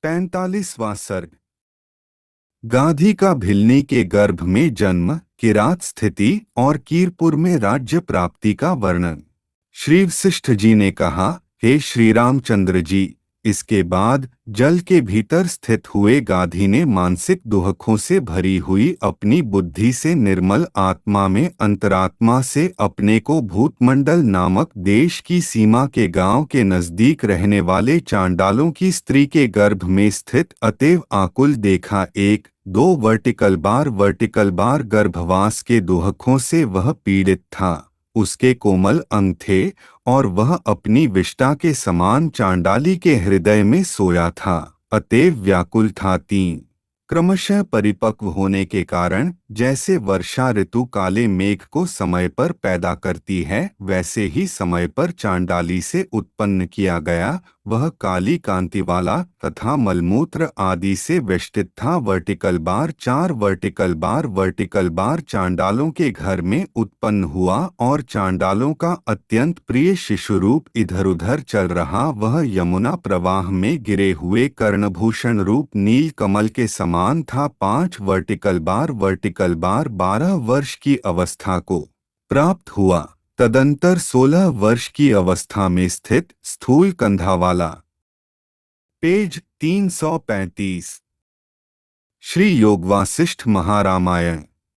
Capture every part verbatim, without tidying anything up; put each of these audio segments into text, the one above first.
पैंतालीसवां सर्ग। गाधी का भिल्नी के गर्भ में जन्म, किरात स्थिति और कीरपुर में राज्य प्राप्ति का वर्णन। श्री वशिष्ठ जी ने कहा, हे श्री रामचंद्र जी, इसके बाद जल के भीतर स्थित हुए गाधी ने मानसिक दुहखों से भरी हुई अपनी बुद्धि से निर्मल आत्मा में अंतरात्मा से अपने को भूतमंडल नामक देश की सीमा के गांव के नजदीक रहने वाले चांडालों की स्त्री के गर्भ में स्थित अतएव आकुल देखा। एक दो वर्टिकल बार वर्टिकल बार गर्भवास के दुहखों से वह पीड़ित था। उसके कोमल अंग थे और वह अपनी विष्टा के समान चांडाली के हृदय में सोया था, अतएव व्याकुल था। तीन क्रमशः परिपक्व होने के कारण जैसे वर्षा ऋतु काले मेघ को समय पर पैदा करती है, वैसे ही समय पर चांडाली से उत्पन्न किया गया। वह काली कांति वाला तथा मलमूत्र आदि से वेष्टित था। वर्टिकल बार चार वर्टिकल बार वर्टिकल बार चांडालों के घर में उत्पन्न हुआ और चांडालों का अत्यंत प्रिय शिशुरूप इधर उधर चल रहा। वह यमुना प्रवाह में गिरे हुए कर्णभूषण रूप नील कमल के समान था। पांच वर्टिकल बार वर्टिकल बार बारह वर्ष की अवस्था को प्राप्त हुआ। तदंतर सोलह वर्ष की अवस्था में स्थित स्थूल कंधा वाला। पेज तीन सौ पैंतीस। श्री योग वासिष्ठ महारामायण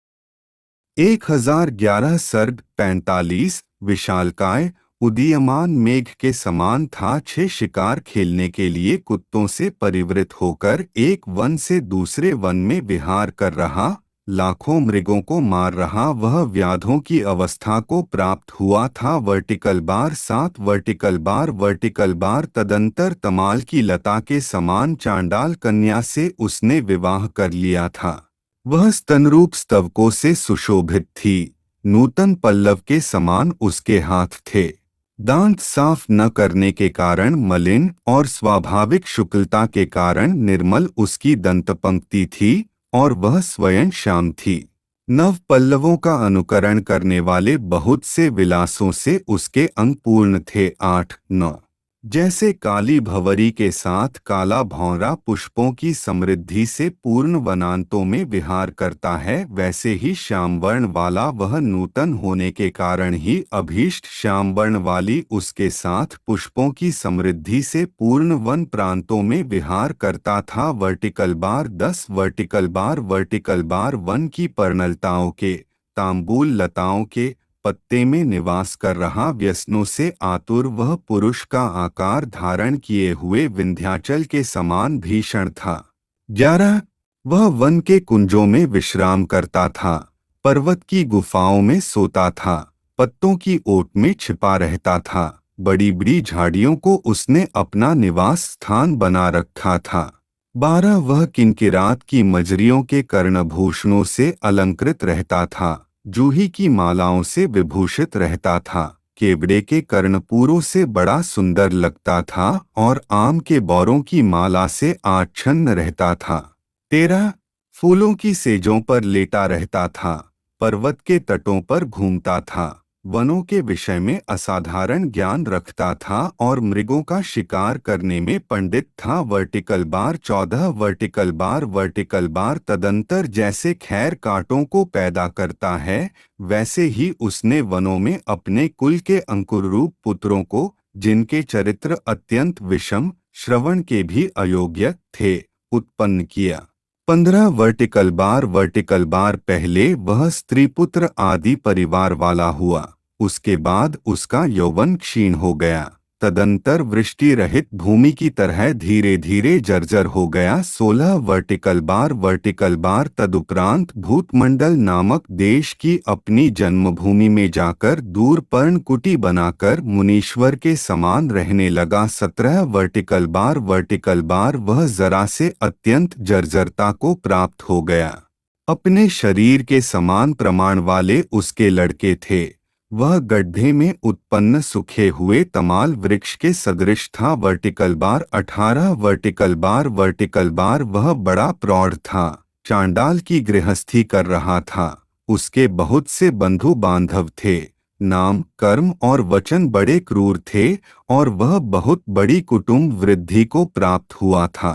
एक हजार ग्यारह सर्ग। पैंतालीस विशालकाय उदीयमान मेघ के समान था। छह शिकार खेलने के लिए कुत्तों से परिवृत होकर एक वन से दूसरे वन में विहार कर रहा, लाखों मृगों को मार रहा, वह व्याधों की अवस्था को प्राप्त हुआ था। वर्टिकल बार सात वर्टिकल बार वर्टिकल बार तदंतर तमाल की लता के समान चांडाल कन्या से उसने विवाह कर लिया था। वह स्तनरूप स्तवकों से सुशोभित थी। नूतन पल्लव के समान उसके हाथ थे। दांत साफ न करने के कारण मलिन और स्वाभाविक शुक्लता के कारण निर्मल उसकी दंतपंक्ति थी और वह स्वयं श्याम थी। नव पल्लवों का अनुकरण करने वाले बहुत से विलासों से उसके अंग पूर्ण थे। आठ नौ जैसे काली भंवरी के साथ काला भौंरा पुष्पों की समृद्धि से पूर्ण वनांतों में विहार करता है, वैसे ही श्याम वर्ण वाला वह नूतन होने के कारण ही अभीष्ट श्याम वर्ण वाली उसके साथ पुष्पों की समृद्धि से पूर्ण वन प्रांतों में विहार करता था। वर्टिकल बार दस वर्टिकल बार वर्टिकल बार वन की पर्णलताओं के तांबूल लताओं के पत्ते में निवास कर रहा। व्यसनों से आतुर वह पुरुष का आकार धारण किए हुए विंध्याचल के समान भीषण था। ग्यारह वह वन के कुंजों में विश्राम करता था, पर्वत की गुफाओं में सोता था, पत्तों की ओट में छिपा रहता था। बड़ी बड़ी झाड़ियों को उसने अपना निवास स्थान बना रखा था। बारह वह किंकिरात की मजरियों के कर्णभूषणों से अलंकृत रहता था, जूही की मालाओं से विभूषित रहता था, केवड़े के कर्णपूरों से बड़ा सुंदर लगता था और आम के बौरों की माला से आच्छन्न रहता था। तेरह फूलों की सेजों पर लेटा रहता था, पर्वत के तटों पर घूमता था, वनों के विषय में असाधारण ज्ञान रखता था और मृगों का शिकार करने में पंडित था। वर्टिकल बार चौदह वर्टिकल बार वर्टिकल बार तदंतर जैसे खैर कांटों को पैदा करता है, वैसे ही उसने वनों में अपने कुल के अंकुर रूप पुत्रों को, जिनके चरित्र अत्यंत विषम, श्रवण के भी अयोग्य थे, उत्पन्न किया। पंद्रह वर्टिकल बार वर्टिकल बार पहले वह स्त्री पुत्र आदि परिवार वाला हुआ, उसके बाद उसका यौवन क्षीण हो गया, तदंतर वृष्टि रहित भूमि की तरह धीरे धीरे जर्जर हो गया। सोलह वर्टिकल बार वर्टिकल बार तदुपरांत भूतमंडल नामक देश की अपनी जन्मभूमि में जाकर दूर पर्णकुटी बनाकर मुनीश्वर के समान रहने लगा। सत्रह वर्टिकल बार वर्टिकल बार वह जरा से अत्यंत जर्जरता को प्राप्त हो गया। अपने शरीर के समान प्रमाण वाले उसके लड़के थे। वह गड्ढे में उत्पन्न सूखे हुए तमाल वृक्ष के सदृश था। वर्टिकल बार अठारह वर्टिकल बार वर्टिकल बार वह बड़ा प्रौढ़ था, चांडाल की गृहस्थी कर रहा था। उसके बहुत से बंधु बांधव थे, नाम कर्म और वचन बड़े क्रूर थे और वह बहुत बड़ी कुटुंब वृद्धि को प्राप्त हुआ था।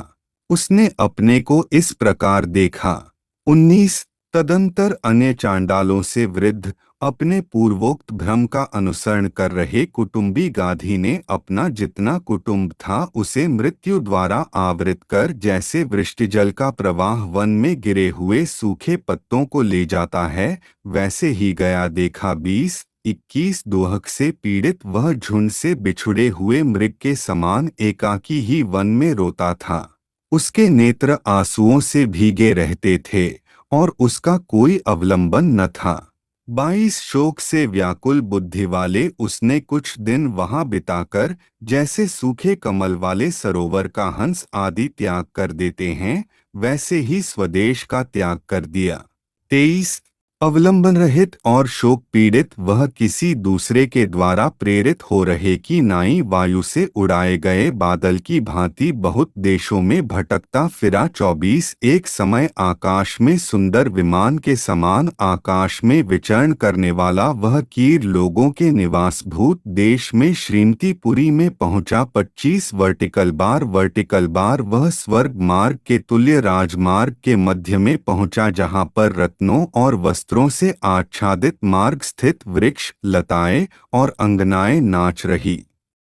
उसने अपने को इस प्रकार देखा। उन्नीस तदंतर अन्य चांडालों से वृद्ध अपने पूर्वोक्त भ्रम का अनुसरण कर रहे कुटुंबी गाधी ने अपना जितना कुटुंब था उसे मृत्यु द्वारा आवृत कर जैसे वृष्टिजल का प्रवाह वन में गिरे हुए सूखे पत्तों को ले जाता है वैसे ही गया देखा। बीस इक्कीस दोहक से पीड़ित वह झुंड से बिछुड़े हुए मृग के समान एकाकी ही वन में रोता था। उसके नेत्र आंसुओं से भीगे रहते थे और उसका कोई अवलंबन न था। बाईस शोक से व्याकुल बुद्धि वाले उसने कुछ दिन वहां बिताकर जैसे सूखे कमल वाले सरोवर का हंस आदि त्याग कर देते हैं वैसे ही स्वदेश का त्याग कर दिया। तेईस अवलंबन रहित और शोक पीड़ित वह किसी दूसरे के द्वारा प्रेरित हो रहे की नाई वायु से उड़ाए गए बादल की भांति बहुत देशों में भटकता फिरा। चौबीस एक समय आकाश में सुंदर विमान के समान आकाश में विचरण करने वाला वह कीर लोगों के निवासभूत देश में श्रीमतीपुरी में पहुंचा। पच्चीस वर्टिकल बार वर्टिकल बार वह स्वर्ग मार्ग के तुल्य राजमार्ग के मध्य में पहुंचा जहां पर रत्नों और वस्त्रों से आच्छादित मार्ग स्थित वृक्ष लताएं और अंगनाएं नाच रही।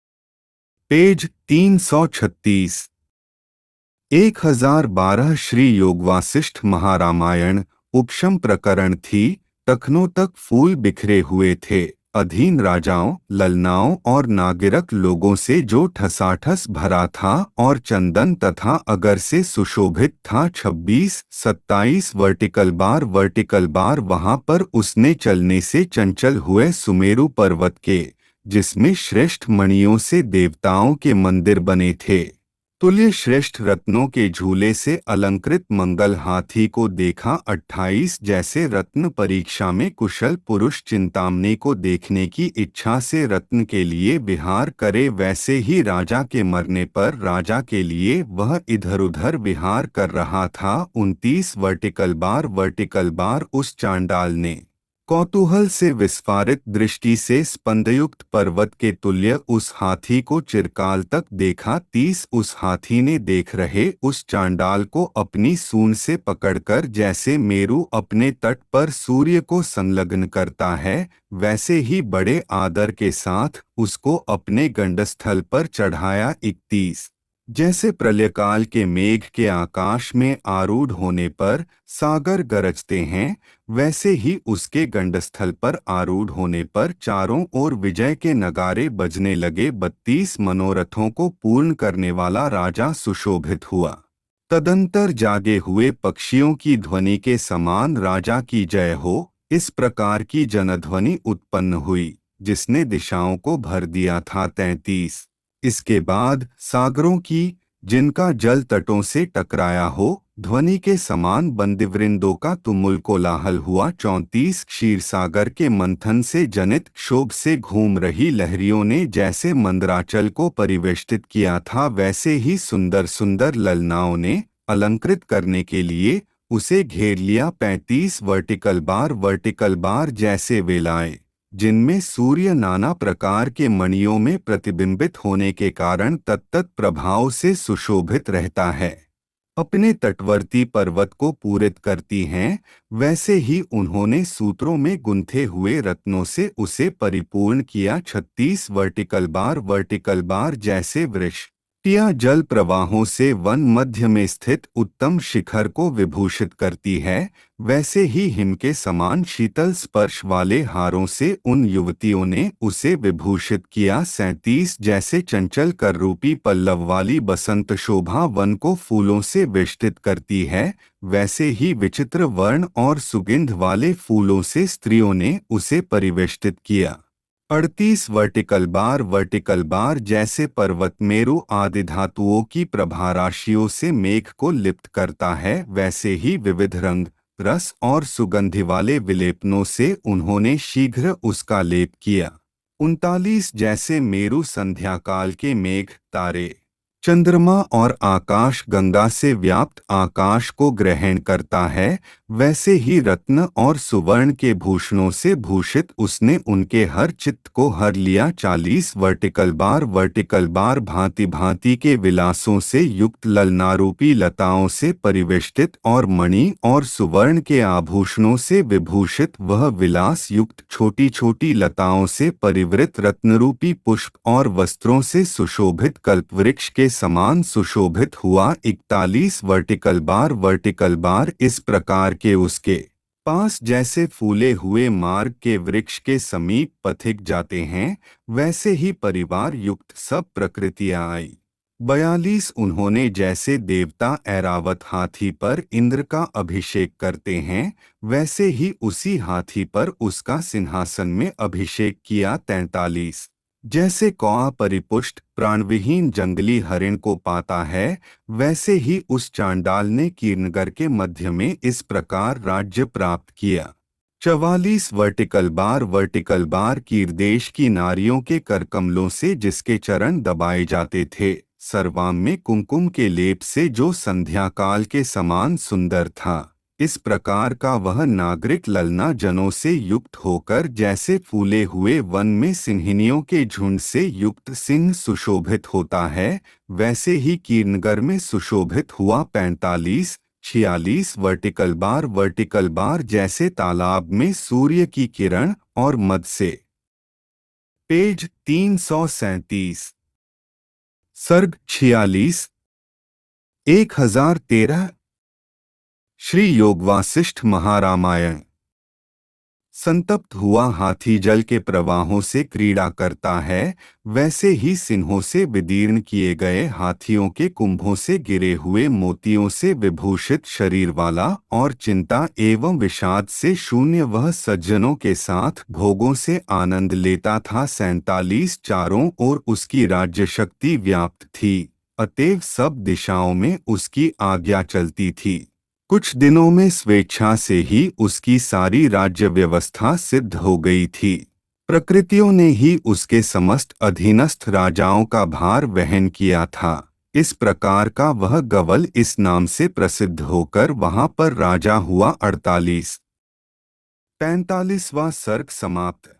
पेज तीन सौ छत्तीस। एक हजार बारह श्री योग वासिष्ठ महारामायण उपशम प्रकरण थी। तखनों तक फूल बिखरे हुए थे। अधीन राजाओं ललनाओं और नागिरक लोगों से जो ठसाठस भरा था और चंदन तथा अगर से सुशोभित था। छब्बीस सत्ताईस वर्टिकल बार वर्टिकल बार वहां पर उसने चलने से चंचल हुए सुमेरु पर्वत के जिसमें श्रेष्ठ मणियों से देवताओं के मंदिर बने थे तुल्य श्रेष्ठ रत्नों के झूले से अलंकृत मंगल हाथी को देखा। अट्ठाईस जैसे रत्न परीक्षा में कुशल पुरुष चिंतामणि को देखने की इच्छा से रत्न के लिए विहार करे वैसे ही राजा के मरने पर राजा के लिए वह इधर उधर विहार कर रहा था। उनतीस वर्टिकल बार वर्टिकल बार उस चांडाल ने कौतूहल से विस्फारित दृष्टि से स्पंदयुक्त पर्वत के तुल्य उस हाथी को चिरकाल तक देखा। तीस उस हाथी ने देख रहे उस चांडाल को अपनी सूंड से पकड़कर जैसे मेरु अपने तट पर सूर्य को संलग्न करता है वैसे ही बड़े आदर के साथ उसको अपने गंडस्थल पर चढ़ाया। इकतीस जैसे प्रलयकाल के मेघ के आकाश में आरूढ़ होने पर सागर गरजते हैं वैसे ही उसके गंडस्थल पर आरूढ़ होने पर चारों ओर विजय के नगारे बजने लगे। बत्तीस मनोरथों को पूर्ण करने वाला राजा सुशोभित हुआ। तदंतर जागे हुए पक्षियों की ध्वनि के समान राजा की जय हो इस प्रकार की जनध्वनि उत्पन्न हुई जिसने दिशाओं को भर दिया था। तैंतीस इसके बाद सागरों की जिनका जल तटों से टकराया हो ध्वनि के समान बंदिवृंदों का तुमुल कोलाहल हुआ। चौंतीस क्षीर सागर के मंथन से जनित क्षोभ से घूम रही लहरियों ने जैसे मंदराचल को परिवेष्टित किया था वैसे ही सुंदर सुंदर ललनाओं ने अलंकृत करने के लिए उसे घेर लिया। पैंतीस वर्टिकल बार वर्टिकल बार जैसे वेलाएं जिनमें सूर्य नाना प्रकार के मणियों में प्रतिबिंबित होने के कारण तत्त प्रभाव से सुशोभित रहता है अपने तटवर्ती पर्वत को पूरित करती हैं वैसे ही उन्होंने सूत्रों में गुंथे हुए रत्नों से उसे परिपूर्ण किया। छत्तीस वर्टिकल बार वर्टिकल बार जैसे वृक्ष टिया जल प्रवाहों से वन मध्य में स्थित उत्तम शिखर को विभूषित करती है वैसे ही हिम के समान शीतल स्पर्श वाले हारों से उन युवतियों ने उसे विभूषित किया। सैंतीस जैसे चंचल कर रूपी पल्लव वाली बसंत शोभा वन को फूलों से वेष्टित करती है वैसे ही विचित्र वर्ण और सुगंध वाले फूलों से स्त्रियों ने उसे परिवेष्टित किया। अड़तीस वर्टिकल बार वर्टिकल बार जैसे पर्वत मेरु आदि धातुओं की प्रभाराशियों से मेघ को लिप्त करता है वैसे ही विविध रंग रस और सुगंधि वाले विलेपनों से उन्होंने शीघ्र उसका लेप किया। उनतालीस जैसे मेरु संध्याकाल के मेघ तारे चंद्रमा और आकाश गंगा से व्याप्त आकाश को ग्रहण करता है, वैसे ही रत्न और सुवर्ण के भूषणों से भूषित उसने उनके हर चित्त को हर लिया। चालीस वर्टिकल बार वर्टिकल बार भांति भांति के विलासों से युक्त ललनारूपी लताओं से परिवेष्टित और मणि और सुवर्ण के आभूषणों से विभूषित वह विलास युक्त छोटी छोटी लताओं से परिवृत रत्नरूपी पुष्प और वस्त्रों से सुशोभित कल्पवृक्ष के समान सुशोभित हुआ। इकतालीस वर्टिकल बार वर्टिकल बार इस प्रकार के उसके पास जैसे फूले हुए मार्ग के वृक्ष के समीप पथिक जाते हैं, वैसे ही परिवार युक्त सब प्रकृतियां आई। बयालीस उन्होंने जैसे देवता ऐरावत हाथी पर इंद्र का अभिषेक करते हैं, वैसे ही उसी हाथी पर उसका सिंहासन में अभिषेक किया। तैंतालीस जैसे कौआ परिपुष्ट प्राणविहीन जंगली हरिण को पाता है, वैसे ही उस चांडाल ने कीर्णगर के मध्य में इस प्रकार राज्य प्राप्त किया। चवालीस वर्टिकल बार वर्टिकल बार कीरदेश की नारियों के करकमलों से जिसके चरण दबाए जाते थे, सर्वांग में कुमकुम के लेप से जो संध्या काल के समान सुंदर था, इस प्रकार का वह नागरिक ललना जनों से युक्त होकर जैसे फूले हुए वन में सिंहिनियों के झुंड से युक्त सिंह सुशोभित होता है, वैसे ही कीर्णगर में सुशोभित हुआ। पैंतालीस छियालीस वर्टिकल बार वर्टिकल बार जैसे तालाब में सूर्य की किरण और मद से। पेज तीन सौ सैंतीस। सर्ग छियालीस एक हजार तेरह। श्री योग वासिष्ठ महारामायण। संतप्त हुआ हाथी जल के प्रवाहों से क्रीड़ा करता है, वैसे ही सिंहों से विदीर्ण किए गए हाथियों के कुंभों से गिरे हुए मोतियों से विभूषित शरीर वाला और चिंता एवं विषाद से शून्य वह सज्जनों के साथ भोगों से आनंद लेता था। सैंतालीस चारों ओर उसकी राज्य शक्ति व्याप्त थी, अतएव सब दिशाओं में उसकी आज्ञा चलती थी। कुछ दिनों में स्वेच्छा से ही उसकी सारी राज्य व्यवस्था सिद्ध हो गई थी। प्रकृतियों ने ही उसके समस्त अधीनस्थ राजाओं का भार वहन किया था। इस प्रकार का वह गवल इस नाम से प्रसिद्ध होकर वहां पर राजा हुआ। अड़तालीस पैंतालीसवां सर्ग समाप्त।